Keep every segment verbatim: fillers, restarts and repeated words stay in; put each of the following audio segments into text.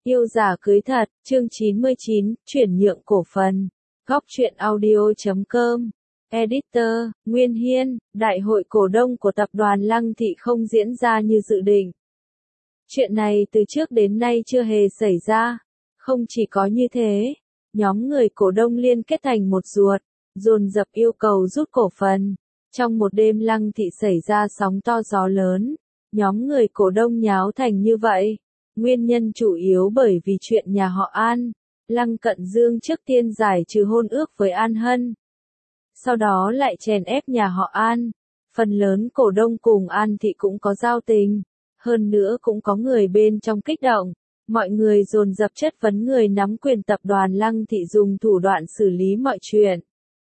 Yêu giả cưới thật, chương chín mươi chín, chuyển nhượng cổ phần. Góc truyện audio chấm com. Editor, Nguyên Hiên, đại hội cổ đông của tập đoàn Lăng Thị không diễn ra như dự định. Chuyện này từ trước đến nay chưa hề xảy ra. Không chỉ có như thế, nhóm người cổ đông liên kết thành một ruột, dồn dập yêu cầu rút cổ phần. Trong một đêm Lăng Thị xảy ra sóng to gió lớn, nhóm người cổ đông nháo thành như vậy. Nguyên nhân chủ yếu bởi vì chuyện nhà họ An, Lăng Cận Dương trước tiên giải trừ hôn ước với An Hân. Sau đó lại chèn ép nhà họ An. Phần lớn cổ đông cùng An Thị cũng có giao tình. Hơn nữa cũng có người bên trong kích động. Mọi người dồn dập chất vấn người nắm quyền tập đoàn Lăng Thị dùng thủ đoạn xử lý mọi chuyện.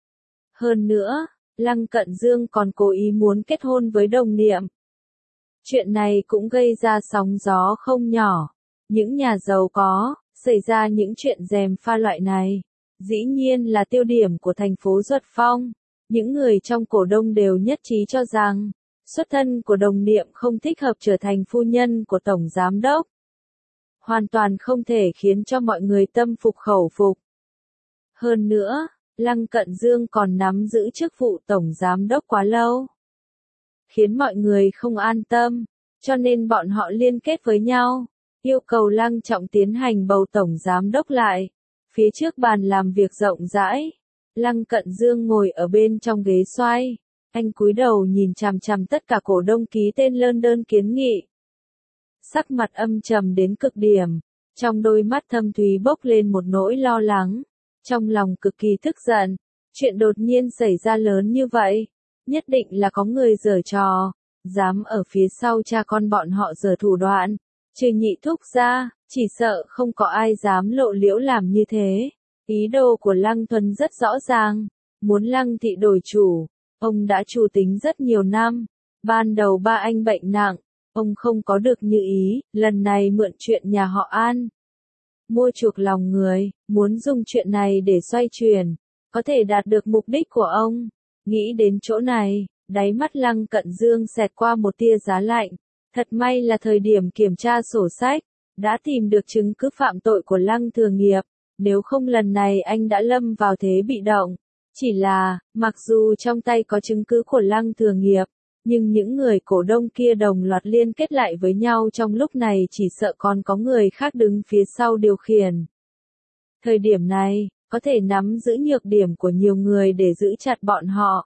Hơn nữa, Lăng Cận Dương còn cố ý muốn kết hôn với đồng niệm. Chuyện này cũng gây ra sóng gió không nhỏ. Những nhà giàu có, xảy ra những chuyện gièm pha loại này, dĩ nhiên là tiêu điểm của thành phố Duật Phong. Những người trong cổ đông đều nhất trí cho rằng, xuất thân của đồng niệm không thích hợp trở thành phu nhân của tổng giám đốc. Hoàn toàn không thể khiến cho mọi người tâm phục khẩu phục. Hơn nữa, Lăng Cận Dương còn nắm giữ chức vụ tổng giám đốc quá lâu, khiến mọi người không an tâm, cho nên bọn họ liên kết với nhau, yêu cầu Lăng Trọng tiến hành bầu tổng giám đốc lại. Phía trước bàn làm việc rộng rãi, Lăng Cận Dương ngồi ở bên trong ghế xoay, anh cúi đầu nhìn chằm chằm tất cả cổ đông ký tên lên đơn kiến nghị. Sắc mặt âm trầm đến cực điểm, trong đôi mắt thâm thúy bốc lên một nỗi lo lắng, trong lòng cực kỳ tức giận, chuyện đột nhiên xảy ra lớn như vậy. Nhất định là có người giở trò, dám ở phía sau cha con bọn họ giở thủ đoạn. Trừ Nhị Thúc ra, chỉ sợ không có ai dám lộ liễu làm như thế. Ý đồ của Lăng Thuần rất rõ ràng, muốn Lăng Thị đổi chủ. Ông đã chủ tính rất nhiều năm. Ban đầu ba anh bệnh nặng, ông không có được như ý, lần này mượn chuyện nhà họ An. Mua chuộc lòng người, muốn dùng chuyện này để xoay chuyển, có thể đạt được mục đích của ông. Nghĩ đến chỗ này, đáy mắt Lăng Cận Dương xẹt qua một tia giá lạnh. Thật may là thời điểm kiểm tra sổ sách, đã tìm được chứng cứ phạm tội của Lăng Thừa Nghiệp, nếu không lần này anh đã lâm vào thế bị động. Chỉ là, mặc dù trong tay có chứng cứ của Lăng Thừa Nghiệp, nhưng những người cổ đông kia đồng loạt liên kết lại với nhau trong lúc này chỉ sợ còn có người khác đứng phía sau điều khiển. Thời điểm này, có thể nắm giữ nhược điểm của nhiều người để giữ chặt bọn họ.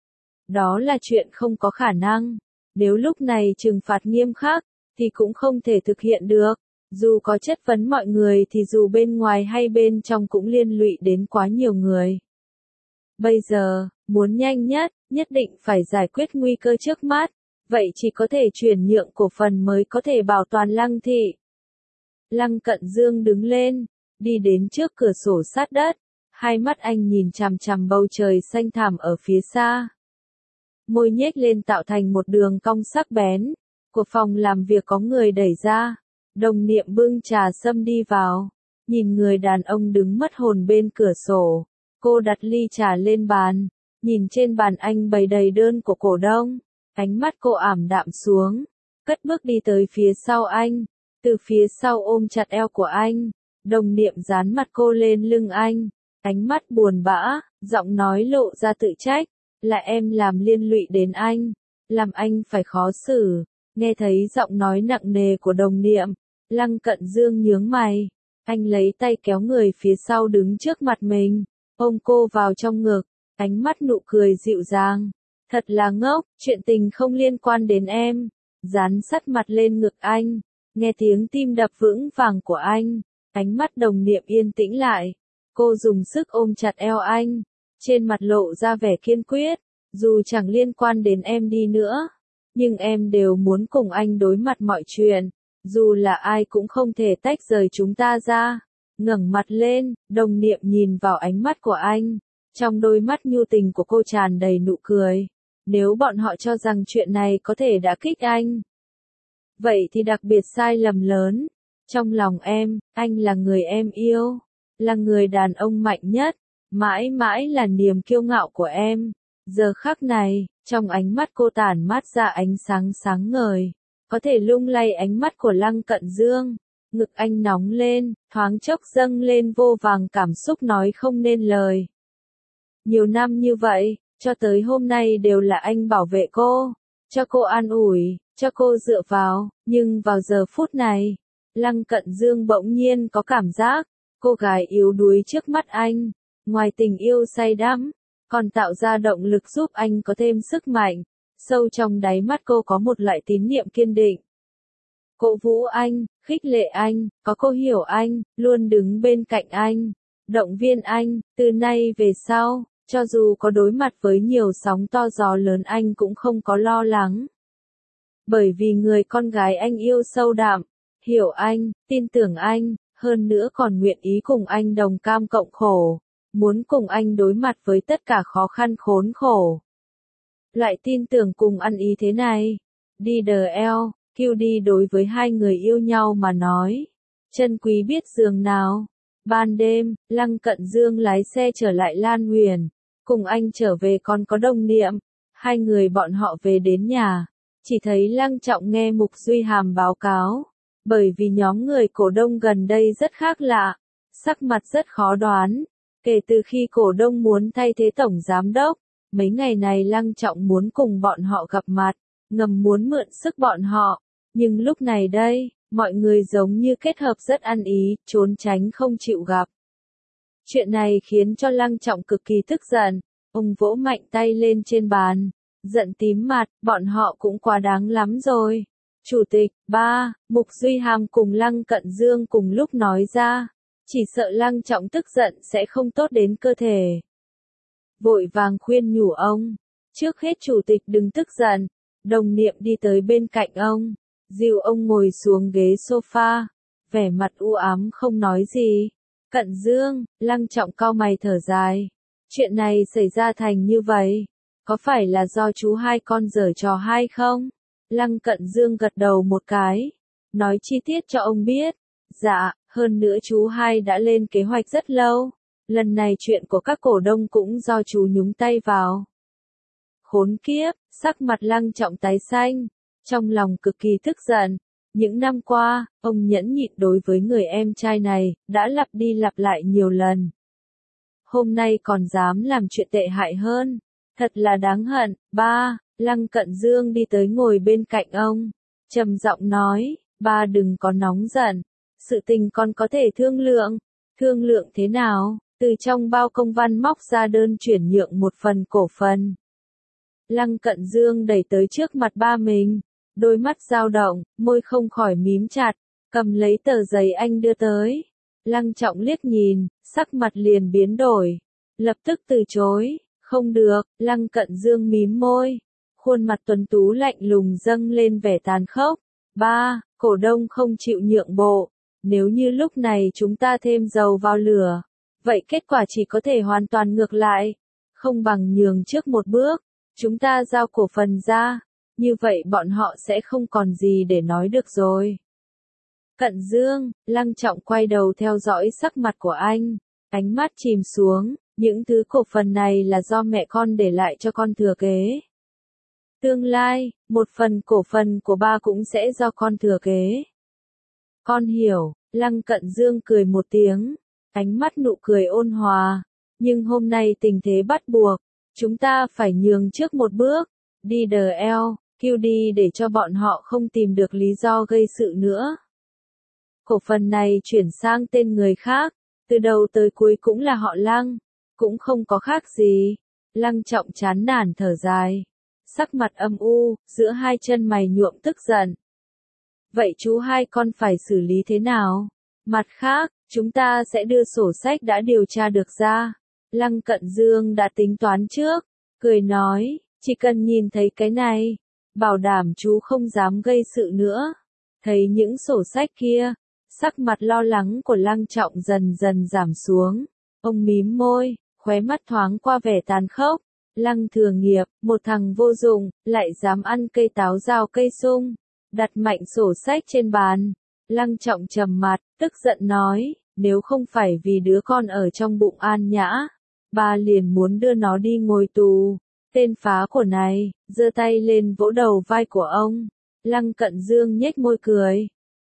Đó là chuyện không có khả năng. Nếu lúc này trừng phạt nghiêm khắc, thì cũng không thể thực hiện được. Dù có chất vấn mọi người thì dù bên ngoài hay bên trong cũng liên lụy đến quá nhiều người. Bây giờ, muốn nhanh nhất, nhất định phải giải quyết nguy cơ trước mắt. Vậy chỉ có thể chuyển nhượng cổ phần mới có thể bảo toàn Lăng Thị. Lăng Cận Dương đứng lên, đi đến trước cửa sổ sát đất. Hai mắt anh nhìn chằm chằm bầu trời xanh thẳm ở phía xa. Môi nhếch lên tạo thành một đường cong sắc bén. Của phòng làm việc có người đẩy ra. Đồng niệm bưng trà sâm đi vào. Nhìn người đàn ông đứng mất hồn bên cửa sổ. Cô đặt ly trà lên bàn. Nhìn trên bàn anh bày đầy đơn của cổ đông. Ánh mắt cô ảm đạm xuống. Cất bước đi tới phía sau anh. Từ phía sau ôm chặt eo của anh. Đồng niệm dán mặt cô lên lưng anh. Ánh mắt buồn bã, giọng nói lộ ra tự trách. Là em làm liên lụy đến anh, làm anh phải khó xử. Nghe thấy giọng nói nặng nề của đồng niệm, Lăng Cận Dương nhướng mày. Anh lấy tay kéo người phía sau đứng trước mặt mình, ôm cô vào trong ngực, ánh mắt nụ cười dịu dàng. Thật là ngốc, chuyện tình không liên quan đến em. Dán sát mặt lên ngực anh, nghe tiếng tim đập vững vàng của anh, ánh mắt đồng niệm yên tĩnh lại. Cô dùng sức ôm chặt eo anh. Trên mặt lộ ra vẻ kiên quyết, dù chẳng liên quan đến em đi nữa, nhưng em đều muốn cùng anh đối mặt mọi chuyện, dù là ai cũng không thể tách rời chúng ta ra. Ngẩng mặt lên, đồng niệm nhìn vào ánh mắt của anh, trong đôi mắt nhu tình của cô tràn đầy nụ cười. Nếu bọn họ cho rằng chuyện này có thể đả kích anh, vậy thì đặc biệt sai lầm lớn. Trong lòng em, anh là người em yêu, là người đàn ông mạnh nhất. Mãi mãi là niềm kiêu ngạo của em. Giờ khắc này, trong ánh mắt cô tản mát ra ánh sáng sáng ngời, có thể lung lay ánh mắt của Lăng Cận Dương. Ngực anh nóng lên, thoáng chốc dâng lên vô vàng cảm xúc nói không nên lời. Nhiều năm như vậy, cho tới hôm nay đều là anh bảo vệ cô, cho cô an ủi, cho cô dựa vào, nhưng vào giờ phút này, Lăng Cận Dương bỗng nhiên có cảm giác, cô gái yếu đuối trước mắt anh, ngoài tình yêu say đắm, còn tạo ra động lực giúp anh có thêm sức mạnh, sâu trong đáy mắt cô có một loại tín niệm kiên định. Cổ vũ anh, khích lệ anh, có cô hiểu anh, luôn đứng bên cạnh anh, động viên anh, từ nay về sau, cho dù có đối mặt với nhiều sóng to gió lớn anh cũng không có lo lắng. Bởi vì người con gái anh yêu sâu đậm, hiểu anh, tin tưởng anh, hơn nữa còn nguyện ý cùng anh đồng cam cộng khổ, muốn cùng anh đối mặt với tất cả khó khăn khốn khổ. Loại tin tưởng cùng ăn ý thế này, đi đờ eo, kêu đi đối với hai người yêu nhau mà nói, chân quý biết giường nào. Ban đêm, Lăng Cận Dương lái xe trở lại Lan Huyền, cùng anh trở về còn có Đồng Niệm, hai người bọn họ về đến nhà, chỉ thấy Lăng Trọng nghe Mục Duy Hàm báo cáo, bởi vì nhóm người cổ đông gần đây rất khác lạ, sắc mặt rất khó đoán, kể từ khi cổ đông muốn thay thế tổng giám đốc, mấy ngày này Lăng Trọng muốn cùng bọn họ gặp mặt, ngầm muốn mượn sức bọn họ, nhưng lúc này đây, mọi người giống như kết hợp rất ăn ý, trốn tránh không chịu gặp. Chuyện này khiến cho Lăng Trọng cực kỳ tức giận, ông vỗ mạnh tay lên trên bàn, giận tím mặt, bọn họ cũng quá đáng lắm rồi. Chủ tịch, ba, Mục Duy Hàm cùng Lăng Cận Dương cùng lúc nói ra, chỉ sợ Lăng Trọng tức giận sẽ không tốt đến cơ thể. Vội vàng khuyên nhủ ông, trước hết chủ tịch đừng tức giận, Đồng Niệm đi tới bên cạnh ông, dìu ông ngồi xuống ghế sofa, vẻ mặt u ám không nói gì. Cận Dương, Lăng Trọng cau mày thở dài, chuyện này xảy ra thành như vậy, có phải là do chú hai con giở trò hay không? Lăng Cận Dương gật đầu một cái, nói chi tiết cho ông biết. Dạ, hơn nữa chú hai đã lên kế hoạch rất lâu, lần này chuyện của các cổ đông cũng do chú nhúng tay vào. Khốn kiếp, sắc mặt Lăng Trọng tái xanh, trong lòng cực kỳ tức giận. Những năm qua, ông nhẫn nhịn đối với người em trai này, đã lặp đi lặp lại nhiều lần. Hôm nay còn dám làm chuyện tệ hại hơn, thật là đáng hận. Ba, Lăng Cận Dương đi tới ngồi bên cạnh ông, trầm giọng nói, ba đừng có nóng giận, sự tình con có thể thương lượng, thương lượng thế nào, từ trong bao công văn móc ra đơn chuyển nhượng một phần cổ phần. Lăng Cận Dương đẩy tới trước mặt ba mình, đôi mắt dao động, môi không khỏi mím chặt, cầm lấy tờ giấy anh đưa tới. Lăng Trọng liếc nhìn, sắc mặt liền biến đổi, lập tức từ chối, không được. Lăng Cận Dương mím môi, khuôn mặt tuấn tú lạnh lùng dâng lên vẻ tàn khốc. Ba, cổ đông không chịu nhượng bộ, nếu như lúc này chúng ta thêm dầu vào lửa, vậy kết quả chỉ có thể hoàn toàn ngược lại, không bằng nhường trước một bước, chúng ta giao cổ phần ra, như vậy bọn họ sẽ không còn gì để nói được rồi. Cận Dương, Lăng Trọng quay đầu theo dõi sắc mặt của anh, ánh mắt chìm xuống, những thứ cổ phần này là do mẹ con để lại cho con thừa kế. Tương lai, một phần cổ phần của ba cũng sẽ do con thừa kế. Con hiểu, Lăng Cận Dương cười một tiếng, ánh mắt nụ cười ôn hòa, nhưng hôm nay tình thế bắt buộc, chúng ta phải nhường trước một bước, đi đờ eo, kêu đi để cho bọn họ không tìm được lý do gây sự nữa. Cổ phần này chuyển sang tên người khác, từ đầu tới cuối cũng là họ Lăng, cũng không có khác gì. Lăng Trọng chán nản thở dài, sắc mặt âm u, giữa hai chân mày nhuộm tức giận. Vậy chú hai con phải xử lý thế nào? Mặt khác, chúng ta sẽ đưa sổ sách đã điều tra được ra. Lăng Cận Dương đã tính toán trước, cười nói, chỉ cần nhìn thấy cái này, bảo đảm chú không dám gây sự nữa. Thấy những sổ sách kia, sắc mặt lo lắng của Lăng Trọng dần dần giảm xuống. Ông mím môi, khóe mắt thoáng qua vẻ tàn khốc. Lăng Thừa Nghiệp, một thằng vô dụng, lại dám ăn cây táo rào cây sung. Đặt mạnh sổ sách trên bàn. Lăng Trọng trầm mặt, tức giận nói, nếu không phải vì đứa con ở trong bụng An Nhã, ba liền muốn đưa nó đi ngồi tù. Tên phá của này, giơ tay lên vỗ đầu vai của ông. Lăng Cận Dương nhếch môi cười,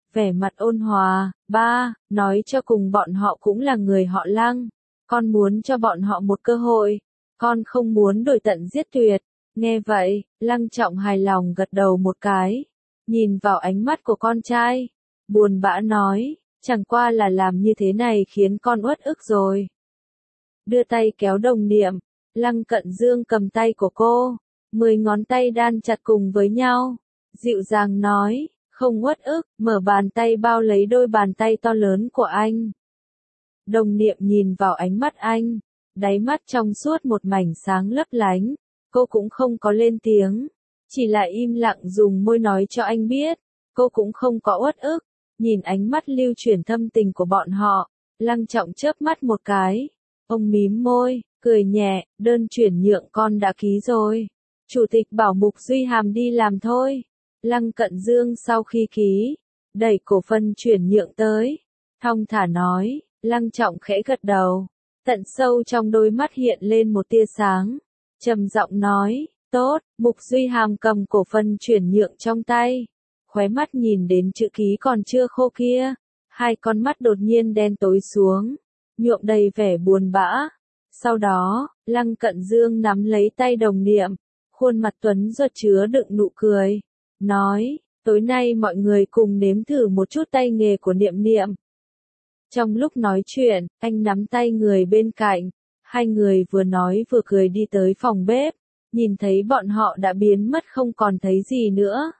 vẻ mặt ôn hòa, ba, nói cho cùng bọn họ cũng là người họ Lăng, con muốn cho bọn họ một cơ hội, con không muốn đổi tận giết tuyệt. Nghe vậy, Lăng Trọng hài lòng gật đầu một cái, nhìn vào ánh mắt của con trai, buồn bã nói, chẳng qua là làm như thế này khiến con uất ức rồi. Đưa tay kéo Đồng Niệm, Lăng Cận Dương cầm tay của cô, mười ngón tay đan chặt cùng với nhau, dịu dàng nói, không uất ức, mở bàn tay bao lấy đôi bàn tay to lớn của anh. Đồng Niệm nhìn vào ánh mắt anh, đáy mắt trong suốt một mảnh sáng lấp lánh, cô cũng không có lên tiếng, chỉ là im lặng dùng môi nói cho anh biết, cô cũng không có uất ức, nhìn ánh mắt lưu chuyển thâm tình của bọn họ, Lăng Trọng chớp mắt một cái, ông mím môi, cười nhẹ, đơn chuyển nhượng con đã ký rồi, chủ tịch bảo Mục Duy Hàm đi làm thôi. Lăng Cận Dương sau khi ký, đẩy cổ phần chuyển nhượng tới, thong thả nói, Lăng Trọng khẽ gật đầu, tận sâu trong đôi mắt hiện lên một tia sáng, trầm giọng nói, tốt, Mục Duy Hàm cầm cổ phần chuyển nhượng trong tay, khóe mắt nhìn đến chữ ký còn chưa khô kia, hai con mắt đột nhiên đen tối xuống, nhuộm đầy vẻ buồn bã. Sau đó, Lăng Cận Dương nắm lấy tay Đồng Niệm, khuôn mặt tuấn giật chứa đựng nụ cười, nói, tối nay mọi người cùng nếm thử một chút tay nghề của Niệm Niệm. Trong lúc nói chuyện, anh nắm tay người bên cạnh, hai người vừa nói vừa cười đi tới phòng bếp, nhìn thấy bọn họ đã biến mất không còn thấy gì nữa.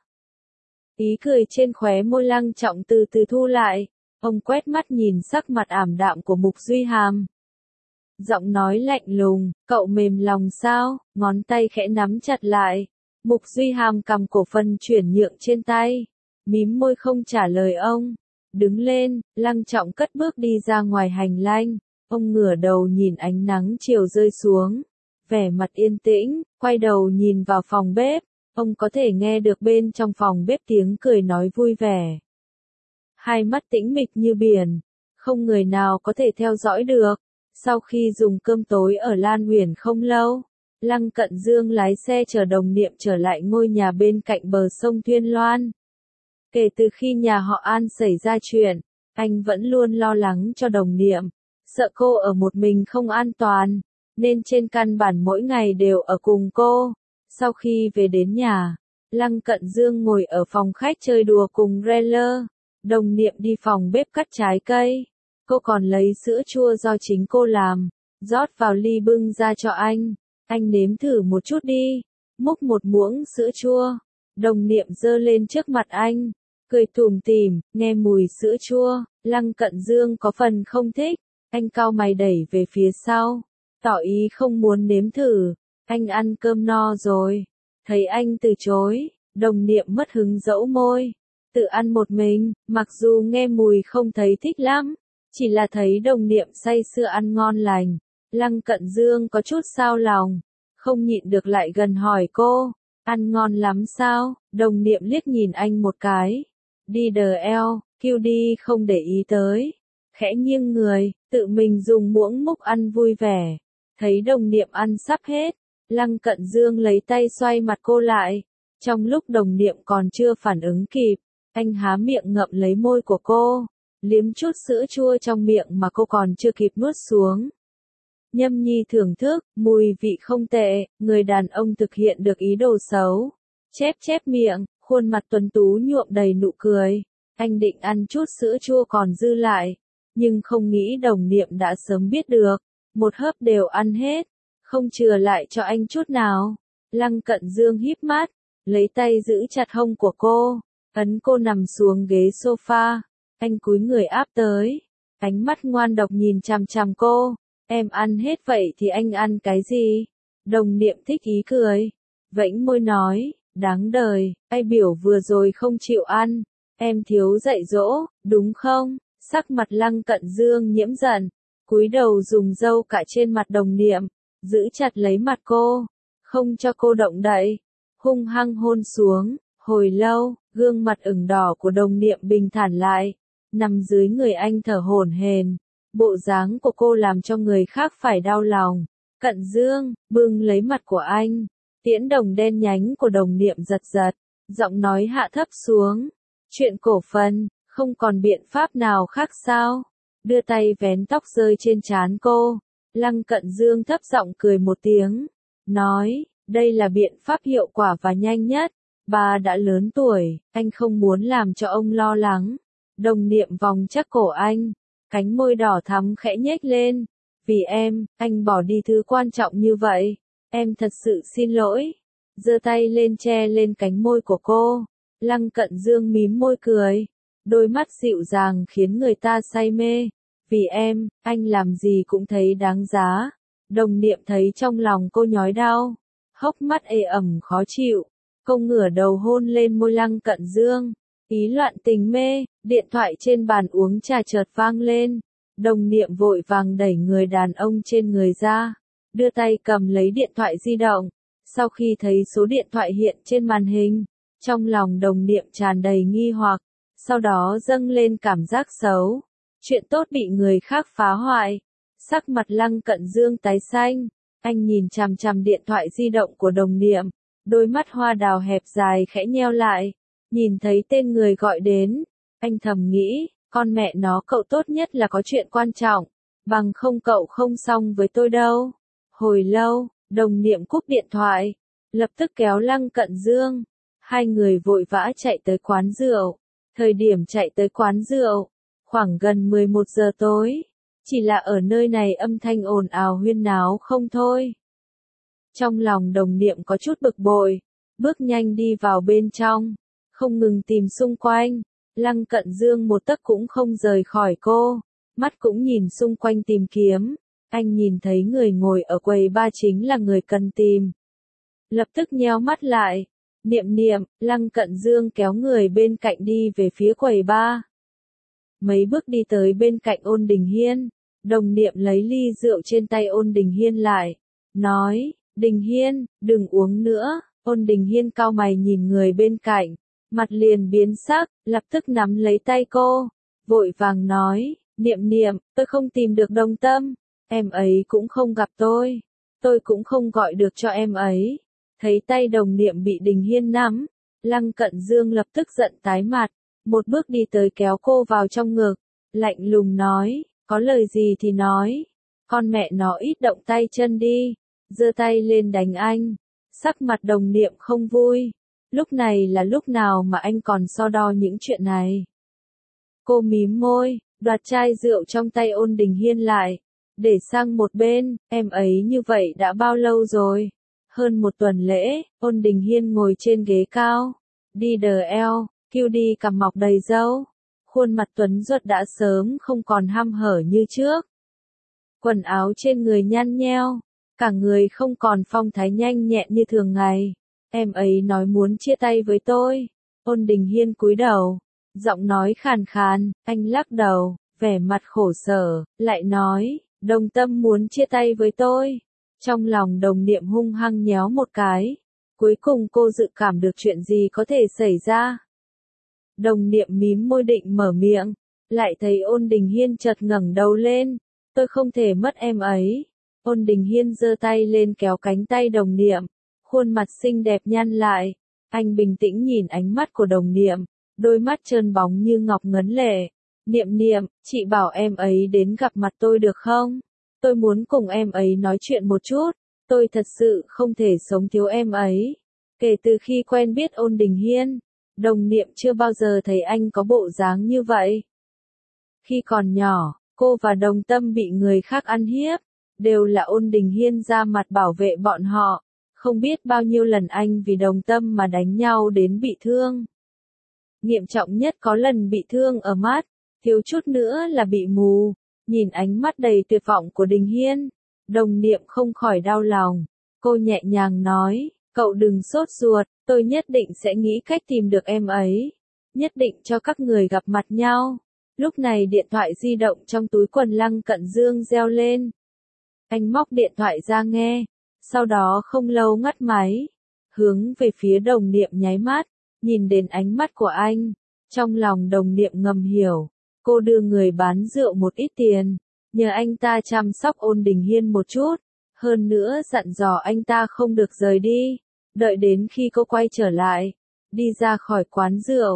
Ý cười trên khóe môi Lăng Trọng từ từ thu lại, ông quét mắt nhìn sắc mặt ảm đạm của Mục Duy Hàm. Giọng nói lạnh lùng, cậu mềm lòng sao, ngón tay khẽ nắm chặt lại. Mục Duy Hàm cầm cổ phần chuyển nhượng trên tay, mím môi không trả lời ông. Đứng lên, Lăng Trọng cất bước đi ra ngoài hành lang, ông ngửa đầu nhìn ánh nắng chiều rơi xuống, vẻ mặt yên tĩnh, quay đầu nhìn vào phòng bếp, ông có thể nghe được bên trong phòng bếp tiếng cười nói vui vẻ. Hai mắt tĩnh mịch như biển, không người nào có thể theo dõi được. Sau khi dùng cơm tối ở Lan Uyển không lâu, Lăng Cận Dương lái xe chở Đồng Niệm trở lại ngôi nhà bên cạnh bờ sông Thuyên Loan. Kể từ khi nhà họ An xảy ra chuyện, anh vẫn luôn lo lắng cho Đồng Niệm, sợ cô ở một mình không an toàn, nên trên căn bản mỗi ngày đều ở cùng cô. Sau khi về đến nhà, Lăng Cận Dương ngồi ở phòng khách chơi đùa cùng Reller, Đồng Niệm đi phòng bếp cắt trái cây. Cô còn lấy sữa chua do chính cô làm, rót vào ly bưng ra cho anh. Anh nếm thử một chút đi. Múc một muỗng sữa chua. Đồng Niệm giơ lên trước mặt anh, cười tủm tỉm, nghe mùi sữa chua. Lăng Cận Dương có phần không thích. Anh cau mày đẩy về phía sau, tỏ ý không muốn nếm thử. Anh ăn cơm no rồi. Thấy anh từ chối, Đồng Niệm mất hứng dẫu môi. Tự ăn một mình, mặc dù nghe mùi không thấy thích lắm. Chỉ là thấy Đồng Niệm say sưa ăn ngon lành, Lăng Cận Dương có chút xao lòng, không nhịn được lại gần hỏi cô, ăn ngon lắm sao? Đồng Niệm liếc nhìn anh một cái, đi đờ eo, kêu đi không để ý tới, khẽ nghiêng người, tự mình dùng muỗng múc ăn vui vẻ. Thấy Đồng Niệm ăn sắp hết, Lăng Cận Dương lấy tay xoay mặt cô lại, trong lúc Đồng Niệm còn chưa phản ứng kịp, anh há miệng ngậm lấy môi của cô. Liếm chút sữa chua trong miệng mà cô còn chưa kịp nuốt xuống. Nhâm Nhi thưởng thức, mùi vị không tệ, người đàn ông thực hiện được ý đồ xấu. Chép chép miệng, khuôn mặt tuấn tú nhuộm đầy nụ cười. Anh định ăn chút sữa chua còn dư lại, nhưng không nghĩ Đồng Niệm đã sớm biết được. Một hớp đều ăn hết, không chừa lại cho anh chút nào. Lăng Cận Dương híp mắt, lấy tay giữ chặt hông của cô, ấn cô nằm xuống ghế sofa. Anh cúi người áp tới, ánh mắt ngoan độc nhìn chằm chằm cô, em ăn hết vậy thì anh ăn cái gì? Đồng Niệm thích ý cười, vẫy môi nói, đáng đời, ai biểu vừa rồi không chịu ăn, em thiếu dạy dỗ, đúng không? Sắc mặt Lăng Cận Dương nhiễm giận, cúi đầu dùng dâu cạ trên mặt Đồng Niệm, giữ chặt lấy mặt cô, không cho cô động đậy, hung hăng hôn xuống. Hồi lâu, gương mặt ửng đỏ của Đồng Niệm bình thản lại, nằm dưới người anh thở hổn hển. Bộ dáng của cô làm cho người khác phải đau lòng. Cận Dương, bưng lấy mặt của anh, tiễn đồng đen nhánh của Đồng Niệm giật giật, giọng nói hạ thấp xuống. Chuyện cổ phần, Không còn biện pháp nào khác sao? Đưa tay vén tóc rơi trên trán cô. Lăng Cận Dương thấp giọng cười một tiếng. Nói, đây là biện pháp hiệu quả và nhanh nhất. Bà đã lớn tuổi, anh không muốn làm cho ông lo lắng. Đồng Niệm vòng chắc cổ anh. Cánh môi đỏ thắm khẽ nhếch lên. Vì em, anh bỏ đi thứ quan trọng như vậy. Em thật sự xin lỗi. Giơ tay lên che lên cánh môi của cô. Lăng Cận Dương mím môi cười. Đôi mắt dịu dàng khiến người ta say mê. Vì em, anh làm gì cũng thấy đáng giá. Đồng Niệm thấy trong lòng cô nhói đau. Hốc mắt ê ẩm khó chịu. Cô ngửa đầu hôn lên môi Lăng Cận Dương. Ý loạn tình mê, điện thoại trên bàn uống trà chợt vang lên. Đồng Niệm vội vàng đẩy người đàn ông trên người ra. Đưa tay cầm lấy điện thoại di động. Sau khi thấy số điện thoại hiện trên màn hình, trong lòng Đồng Niệm tràn đầy nghi hoặc. Sau đó dâng lên cảm giác xấu. Chuyện tốt bị người khác phá hoại. Sắc mặt Lăng Cận Dương tái xanh. Anh nhìn chằm chằm điện thoại di động của Đồng Niệm. Đôi mắt hoa đào hẹp dài khẽ nheo lại. Nhìn thấy tên người gọi đến. Anh thầm nghĩ, con mẹ nó cậu tốt nhất là có chuyện quan trọng. Bằng không cậu không xong với tôi đâu. Hồi lâu, Đồng Niệm cúp điện thoại. Lập tức kéo Lăng Cận Dương. Hai người vội vã chạy tới quán rượu. Thời điểm chạy tới quán rượu, khoảng gần mười một giờ tối. Chỉ là ở nơi này âm thanh ồn ào huyên náo không thôi. Trong lòng Đồng Niệm có chút bực bội. Bước nhanh đi vào bên trong. Không ngừng tìm xung quanh. Lăng Cận Dương một tấc cũng không rời khỏi cô. Mắt cũng nhìn xung quanh tìm kiếm. Anh nhìn thấy người ngồi ở quầy ba chính là người cần tìm. Lập tức nheo mắt lại. Niệm Niệm, Lăng Cận Dương kéo người bên cạnh đi về phía quầy ba. Mấy bước đi tới bên cạnh Ôn Đình Hiên. Đồng Niệm lấy ly rượu trên tay Ôn Đình Hiên lại. Nói, Đình Hiên, đừng uống nữa. Ôn Đình Hiên cau mày nhìn người bên cạnh. Mặt liền biến sắc, lập tức nắm lấy tay cô. Vội vàng nói, Niệm Niệm, tôi không tìm được Đồng Tâm. Em ấy cũng không gặp tôi. Tôi cũng không gọi được cho em ấy. Thấy tay Đồng Niệm bị Đình Hiên nắm. Lăng Cận Dương lập tức giận tái mặt. Một bước đi tới kéo cô vào trong ngực. Lạnh lùng nói, có lời gì thì nói. Con mẹ nó ít động tay chân đi. Giơ tay lên đánh anh. Sắc mặt Đồng Niệm không vui. Lúc này là lúc nào mà anh còn so đo những chuyện này. Cô mím môi, đoạt chai rượu trong tay Ôn Đình Hiên lại. Để sang một bên, em ấy như vậy đã bao lâu rồi? Hơn một tuần lễ, Ôn Đình Hiên ngồi trên ghế cao. Đi đờ eo, kiêu đi cằm mọc đầy râu. Khuôn mặt tuấn duật đã sớm không còn hăm hở như trước. Quần áo trên người nhăn nheo. Cả người không còn phong thái nhanh nhẹn như thường ngày. Em ấy nói muốn chia tay với tôi. Ôn Đình Hiên cúi đầu. Giọng nói khàn khàn, anh lắc đầu, vẻ mặt khổ sở, lại nói, Đồng Tâm muốn chia tay với tôi. Trong lòng Đồng Niệm hung hăng nhéo một cái. Cuối cùng cô dự cảm được chuyện gì có thể xảy ra. Đồng Niệm mím môi định mở miệng. Lại thấy Ôn Đình Hiên chợt ngẩng đầu lên. Tôi không thể mất em ấy. Ôn Đình Hiên giơ tay lên kéo cánh tay Đồng Niệm. Khuôn mặt xinh đẹp nhăn lại. Anh bình tĩnh nhìn ánh mắt của Đồng Niệm. Đôi mắt trơn bóng như ngọc ngấn lệ. Niệm Niệm, chị bảo em ấy đến gặp mặt tôi được không? Tôi muốn cùng em ấy nói chuyện một chút. Tôi thật sự không thể sống thiếu em ấy. Kể từ khi quen biết Ôn Đình Hiên, Đồng Niệm chưa bao giờ thấy anh có bộ dáng như vậy. Khi còn nhỏ, cô và Đồng Tâm bị người khác ăn hiếp. Đều là Ôn Đình Hiên ra mặt bảo vệ bọn họ. Không biết bao nhiêu lần anh vì Đồng Tâm mà đánh nhau đến bị thương. Nghiêm trọng nhất có lần bị thương ở mắt, thiếu chút nữa là bị mù. Nhìn ánh mắt đầy tuyệt vọng của Đình Hiên, Đồng Niệm không khỏi đau lòng. Cô nhẹ nhàng nói, cậu đừng sốt ruột, tôi nhất định sẽ nghĩ cách tìm được em ấy. Nhất định cho các người gặp mặt nhau. Lúc này điện thoại di động trong túi quần Lăng Cận Dương reo lên. Anh móc điện thoại ra nghe, sau đó không lâu ngắt máy. Hướng về phía Đồng Niệm nháy mắt, nhìn đến ánh mắt của anh. Trong lòng Đồng Niệm ngầm hiểu. Cô đưa người bán rượu một ít tiền, nhờ anh ta chăm sóc Ôn Đình Hiên một chút, hơn nữa dặn dò anh ta không được rời đi, đợi đến khi cô quay trở lại, đi ra khỏi quán rượu,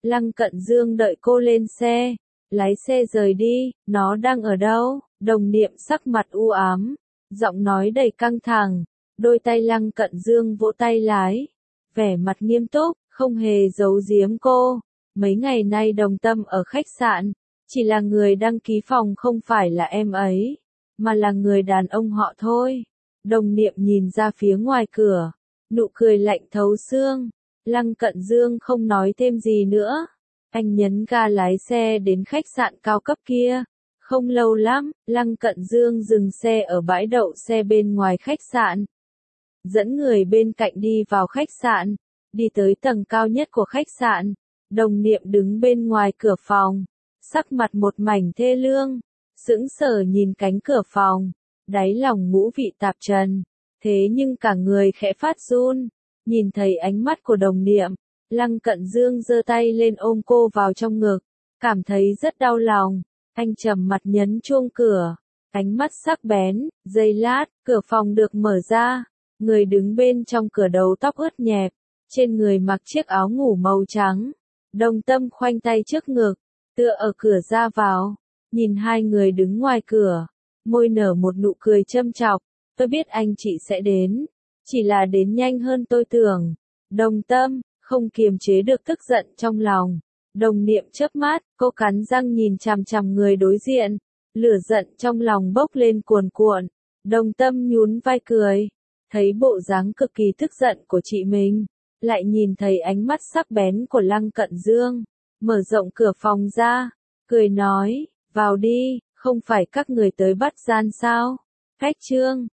Lăng Cận Dương đợi cô lên xe, lái xe rời đi. Nó đang ở đâu? Đồng Niệm sắc mặt u ám, giọng nói đầy căng thẳng. Đôi tay Lăng Cận Dương vỗ tay lái, vẻ mặt nghiêm túc, không hề giấu giếm cô. Mấy ngày nay Đồng Tâm ở khách sạn, chỉ là người đăng ký phòng không phải là em ấy, mà là người đàn ông họ thôi. Đồng Niệm nhìn ra phía ngoài cửa, nụ cười lạnh thấu xương. Lăng Cận Dương không nói thêm gì nữa. Anh nhấn ga lái xe đến khách sạn cao cấp kia. Không lâu lắm, Lăng Cận Dương dừng xe ở bãi đậu xe bên ngoài khách sạn. Dẫn người bên cạnh đi vào khách sạn, đi tới tầng cao nhất của khách sạn. Đồng Niệm đứng bên ngoài cửa phòng, sắc mặt một mảnh thê lương, sững sờ nhìn cánh cửa phòng, đáy lòng ngũ vị tạp trần, thế nhưng cả người khẽ phát run, nhìn thấy ánh mắt của Đồng Niệm, Lăng Cận Dương giơ tay lên ôm cô vào trong ngực, cảm thấy rất đau lòng, anh trầm mặt nhấn chuông cửa, ánh mắt sắc bén, giây lát, cửa phòng được mở ra, người đứng bên trong cửa đầu tóc ướt nhẹp, trên người mặc chiếc áo ngủ màu trắng. Đồng Tâm khoanh tay trước ngực, tựa ở cửa ra vào, nhìn hai người đứng ngoài cửa, môi nở một nụ cười châm chọc, tôi biết anh chị sẽ đến, chỉ là đến nhanh hơn tôi tưởng. Đồng Tâm, không kiềm chế được tức giận trong lòng, Đồng Niệm chớp mắt, cô cắn răng nhìn chằm chằm người đối diện, lửa giận trong lòng bốc lên cuồn cuộn. Đồng Tâm nhún vai cười, thấy bộ dáng cực kỳ tức giận của chị mình, lại nhìn thấy ánh mắt sắc bén của Lăng Cận Dương, mở rộng cửa phòng ra, cười nói, vào đi, không phải các người tới bắt gian sao? Khách trương.